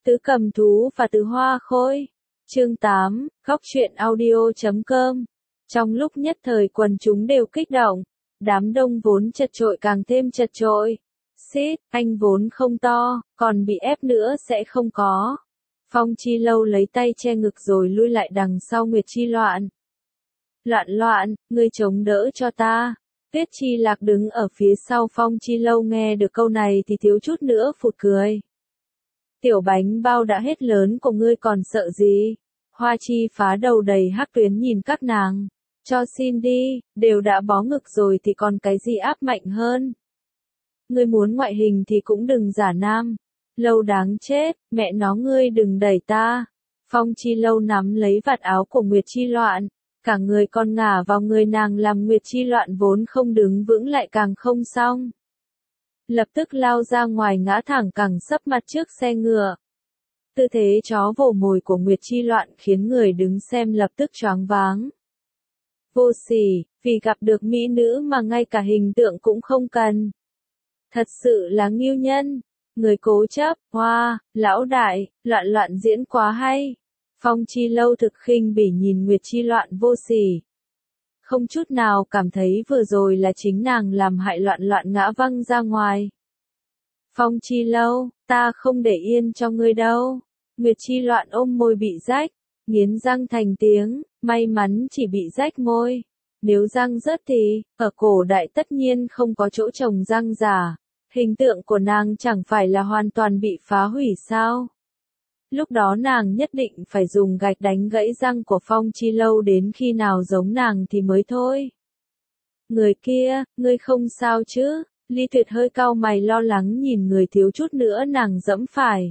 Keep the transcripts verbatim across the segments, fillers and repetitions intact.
Tứ Cầm Thú và Tứ Hoa Khôi. Chương tám, Góc truyện audio chấm com. Trong lúc nhất thời quần chúng đều kích động, đám đông vốn chật chội càng thêm chật chội. Xít, anh vốn không to, còn bị ép nữa sẽ không có. Phong Chi Lâu lấy tay che ngực rồi lui lại đằng sau Nguyệt Chi Loạn. Loạn loạn, ngươi chống đỡ cho ta. Tuyết Chi Lạc đứng ở phía sau Phong Chi Lâu nghe được câu này thì thiếu chút nữa phụt cười. Tiểu bánh bao đã hết lớn của ngươi còn sợ gì? Hoa Chi phá đầu đầy hắc tuyến nhìn các nàng. Cho xin đi, đều đã bó ngực rồi thì còn cái gì áp mạnh hơn. Ngươi muốn ngoại hình thì cũng đừng giả nam. Lâu đáng chết, mẹ nó ngươi đừng đẩy ta. Phong Chi Lâu nắm lấy vạt áo của Nguyệt Chi Loạn. Cả người còn ngả vào người nàng làm Nguyệt Chi Loạn vốn không đứng vững lại càng không xong. Lập tức lao ra ngoài ngã thẳng cẳng sấp mặt trước xe ngựa. Tư thế chó vồ mồi của Nguyệt Chi Loạn khiến người đứng xem lập tức choáng váng. Vô sỉ, vì gặp được mỹ nữ mà ngay cả hình tượng cũng không cần. Thật sự là ngưu nhân. Người cố chấp, hoa, lão đại, loạn loạn diễn quá hay. Phong Chi Lâu thực khinh bỉ nhìn Nguyệt Chi Loạn vô sỉ. Không chút nào cảm thấy vừa rồi là chính nàng làm hại loạn loạn ngã văng ra ngoài. Phong Chi Lâu, ta không để yên cho ngươi đâu. Nguyệt Chi Loạn ôm môi bị rách, nghiến răng thành tiếng, may mắn chỉ bị rách môi. Nếu răng rớt thì, ở cổ đại tất nhiên không có chỗ trồng răng giả. Hình tượng của nàng chẳng phải là hoàn toàn bị phá hủy sao? Lúc đó nàng nhất định phải dùng gạch đánh gãy răng của Phong Chi Lâu đến khi nào giống nàng thì mới thôi. Người kia, ngươi không sao chứ? Ly Tuyệt hơi cau mày lo lắng nhìn người thiếu chút nữa nàng dẫm phải.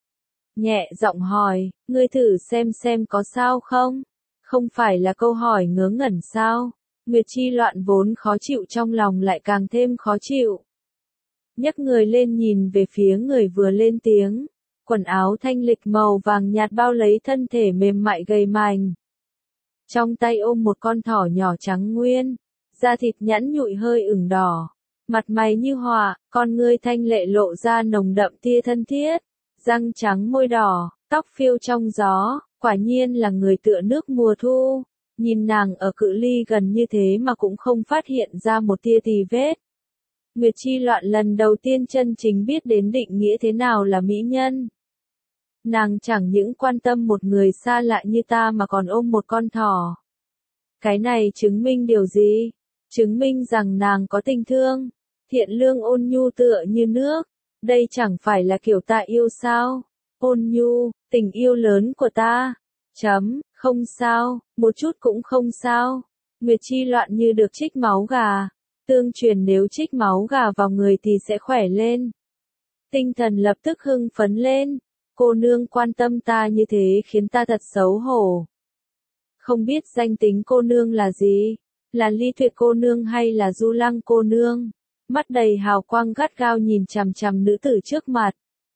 Nhẹ giọng hỏi, ngươi thử xem xem có sao không? Không phải là câu hỏi ngớ ngẩn sao? Nguyệt Chi Loạn vốn khó chịu trong lòng lại càng thêm khó chịu. Nhấc người lên nhìn về phía người vừa lên tiếng. Quần áo thanh lịch màu vàng nhạt bao lấy thân thể mềm mại gầy mảnh. Trong tay ôm một con thỏ nhỏ trắng nguyên, da thịt nhẵn nhụi hơi ửng đỏ, mặt mày như họa, con ngươi thanh lệ lộ ra nồng đậm tia thân thiết, răng trắng môi đỏ, tóc phiêu trong gió, quả nhiên là người tựa nước mùa thu. Nhìn nàng ở cự ly gần như thế mà cũng không phát hiện ra một tia tì vết. Nguyệt Chi Loạn lần đầu tiên chân chính biết đến định nghĩa thế nào là mỹ nhân. Nàng chẳng những quan tâm một người xa lạ như ta mà còn ôm một con thỏ. Cái này chứng minh điều gì? Chứng minh rằng nàng có tình thương, thiện lương ôn nhu tựa như nước. Đây chẳng phải là kiểu ta yêu sao? Ôn nhu, tình yêu lớn của ta. Chấm, không sao, một chút cũng không sao. Nguyệt Chi Loạn như được trích máu gà. Tương truyền nếu trích máu gà vào người thì sẽ khỏe lên. Tinh thần lập tức hưng phấn lên. Cô nương quan tâm ta như thế khiến ta thật xấu hổ. Không biết danh tính cô nương là gì? Là Ly Tuyệt cô nương hay là Du Lăng cô nương? Mắt đầy hào quang gắt gao nhìn chằm chằm nữ tử trước mặt.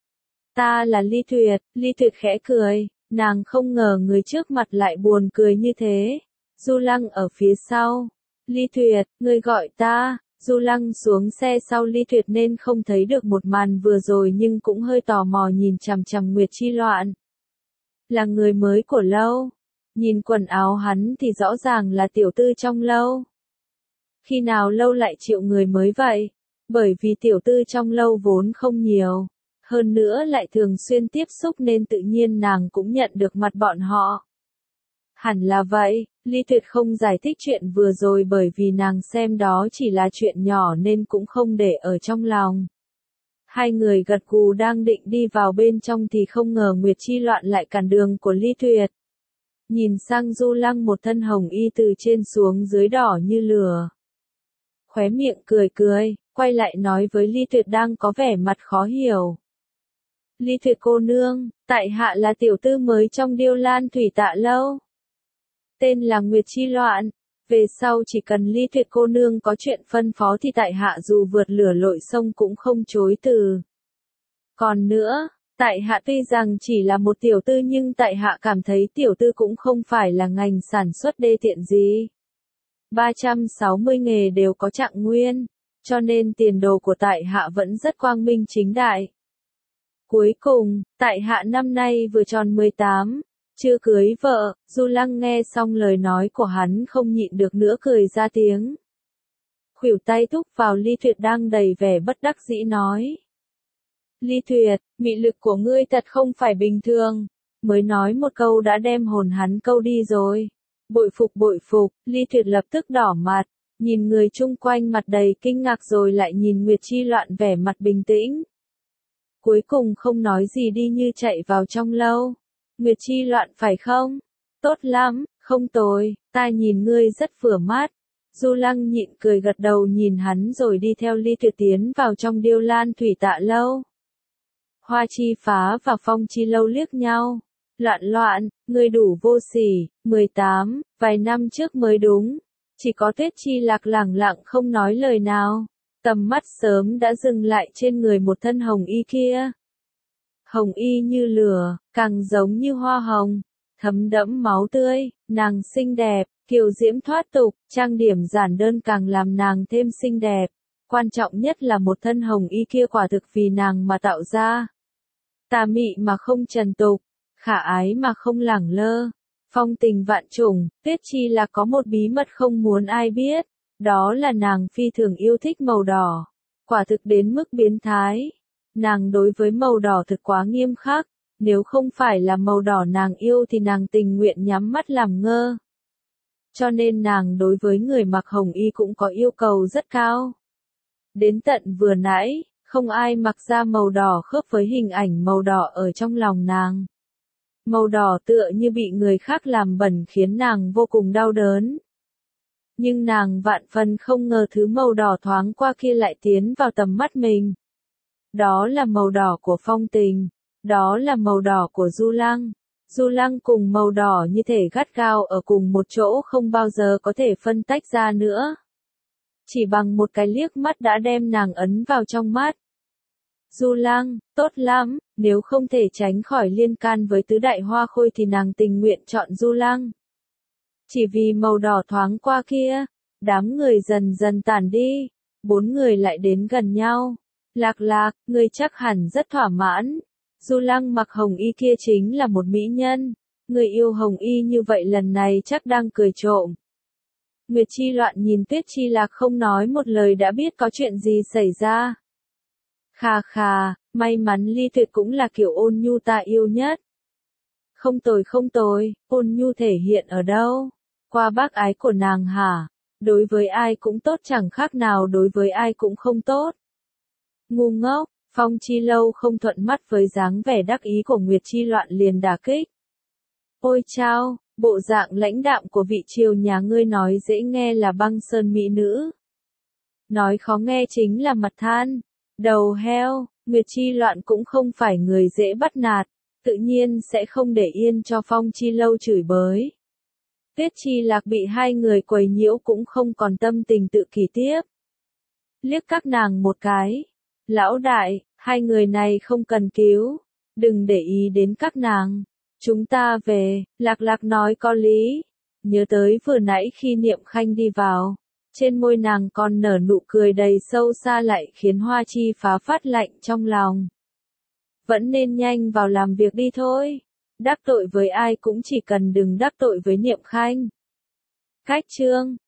Ta là Ly Tuyệt, Ly Tuyệt khẽ cười, nàng không ngờ người trước mặt lại buồn cười như thế. Du Lăng ở phía sau. Ly Tuyệt, ngươi gọi ta. Du Lăng xuống xe sau Ly Tuyệt nên không thấy được một màn vừa rồi nhưng cũng hơi tò mò nhìn chằm chằm Nguyệt Chi Loạn. Là người mới của lâu. Nhìn quần áo hắn thì rõ ràng là tiểu tư trong lâu. Khi nào lâu lại chịu người mới vậy? Bởi vì tiểu tư trong lâu vốn không nhiều. Hơn nữa lại thường xuyên tiếp xúc nên tự nhiên nàng cũng nhận được mặt bọn họ. Hẳn là vậy, Ly Tuyệt không giải thích chuyện vừa rồi bởi vì nàng xem đó chỉ là chuyện nhỏ nên cũng không để ở trong lòng. Hai người gật gù đang định đi vào bên trong thì không ngờ Nguyệt Chi Loạn lại cản đường của Ly Tuyệt. Nhìn sang Du Lăng một thân hồng y từ trên xuống dưới đỏ như lửa. Khóe miệng cười cười, quay lại nói với Ly Tuyệt đang có vẻ mặt khó hiểu. Ly Tuyệt cô nương, tại hạ là tiểu tư mới trong Điêu Lan Thủy Tạ lâu. Tên là Nguyệt Chi Loạn, về sau chỉ cần Ly Tuyệt cô nương có chuyện phân phó thì tại hạ dù vượt lửa lội sông cũng không chối từ. Còn nữa, tại hạ tuy rằng chỉ là một tiểu tư nhưng tại hạ cảm thấy tiểu tư cũng không phải là ngành sản xuất đê tiện gì. ba trăm sáu mươi nghề đều có trạng nguyên, cho nên tiền đồ của tại hạ vẫn rất quang minh chính đại. Cuối cùng, tại hạ năm nay vừa tròn mười tám, chưa cưới vợ. Du Lăng nghe xong lời nói của hắn không nhịn được nữa cười ra tiếng. Khuỷu tay thúc vào Ly Tuyệt đang đầy vẻ bất đắc dĩ nói. Ly Tuyệt, mị lực của ngươi thật không phải bình thường. Mới nói một câu đã đem hồn hắn câu đi rồi. Bội phục bội phục, Ly Tuyệt lập tức đỏ mặt, nhìn người chung quanh mặt đầy kinh ngạc rồi lại nhìn Nguyệt Chi Loạn vẻ mặt bình tĩnh. Cuối cùng không nói gì đi như chạy vào trong lâu. Nguyệt Chi Loạn phải không? Tốt lắm, không tồi, ta nhìn ngươi rất vừa mắt. Du Lăng nhịn cười gật đầu nhìn hắn rồi đi theo Ly Tuyệt tiến vào trong Điêu Lan Thủy Tạ lâu. Hoa Chi Phá và Phong Chi Lâu liếc nhau. Loạn loạn, ngươi đủ vô sỉ, mười tám, vài năm trước mới đúng. Chỉ có Tuyết Chi Lạc lẳng lặng không nói lời nào. Tầm mắt sớm đã dừng lại trên người một thân hồng y kia. Hồng y như lửa, càng giống như hoa hồng, thấm đẫm máu tươi, nàng xinh đẹp, kiều diễm thoát tục, trang điểm giản đơn càng làm nàng thêm xinh đẹp. Quan trọng nhất là một thân hồng y kia quả thực vì nàng mà tạo ra. Tà mị mà không trần tục, khả ái mà không lẳng lơ, phong tình vạn trùng. Tuyết Chi là có một bí mật không muốn ai biết, đó là nàng phi thường yêu thích màu đỏ, quả thực đến mức biến thái. Nàng đối với màu đỏ thực quá nghiêm khắc, nếu không phải là màu đỏ nàng yêu thì nàng tình nguyện nhắm mắt làm ngơ. Cho nên nàng đối với người mặc hồng y cũng có yêu cầu rất cao. Đến tận vừa nãy, không ai mặc ra màu đỏ khớp với hình ảnh màu đỏ ở trong lòng nàng. Màu đỏ tựa như bị người khác làm bẩn khiến nàng vô cùng đau đớn. Nhưng nàng vạn phần không ngờ thứ màu đỏ thoáng qua kia lại tiến vào tầm mắt mình. Đó là màu đỏ của Phong Tình, đó là màu đỏ của Du Lăng. Du Lăng cùng màu đỏ như thể gắt gao ở cùng một chỗ không bao giờ có thể phân tách ra nữa. Chỉ bằng một cái liếc mắt đã đem nàng ấn vào trong mắt. Du Lăng, tốt lắm, nếu không thể tránh khỏi liên can với tứ đại hoa khôi thì nàng tình nguyện chọn Du Lăng. Chỉ vì màu đỏ thoáng qua kia, đám người dần dần tản đi, bốn người lại đến gần nhau. Lạc Lạc, ngươi chắc hẳn rất thỏa mãn. Du Lăng mặc hồng y kia chính là một mỹ nhân. Người yêu hồng y như vậy lần này chắc đang cười trộm. Nguyệt Chi Loạn nhìn Tuyết Chi Lạc không nói một lời đã biết có chuyện gì xảy ra. Khà khà, may mắn Ly Tuyệt cũng là kiểu ôn nhu ta yêu nhất. Không tồi không tồi, ôn nhu thể hiện ở đâu? Qua bác ái của nàng hả? Đối với ai cũng tốt chẳng khác nào đối với ai cũng không tốt. Ngu ngốc, Phong Chi Lâu không thuận mắt với dáng vẻ đắc ý của Nguyệt Chi Loạn liền đả kích. Ôi chao, bộ dạng lãnh đạm của vị triều nhà ngươi nói dễ nghe là băng sơn mỹ nữ. Nói khó nghe chính là mặt than, đầu heo. Nguyệt Chi Loạn cũng không phải người dễ bắt nạt, tự nhiên sẽ không để yên cho Phong Chi Lâu chửi bới. Tuyết Chi Lạc bị hai người quấy nhiễu cũng không còn tâm tình tự kỷ tiếp. Liếc các nàng một cái. Lão đại, hai người này không cần cứu, đừng để ý đến các nàng. Chúng ta về, Lạc Lạc nói có lý. Nhớ tới vừa nãy khi Niệm Khanh đi vào, trên môi nàng còn nở nụ cười đầy sâu xa lại khiến Hoa Chi Phá phát lạnh trong lòng. Vẫn nên nhanh vào làm việc đi thôi. Đắc tội với ai cũng chỉ cần đừng đắc tội với Niệm Khanh. Cách chương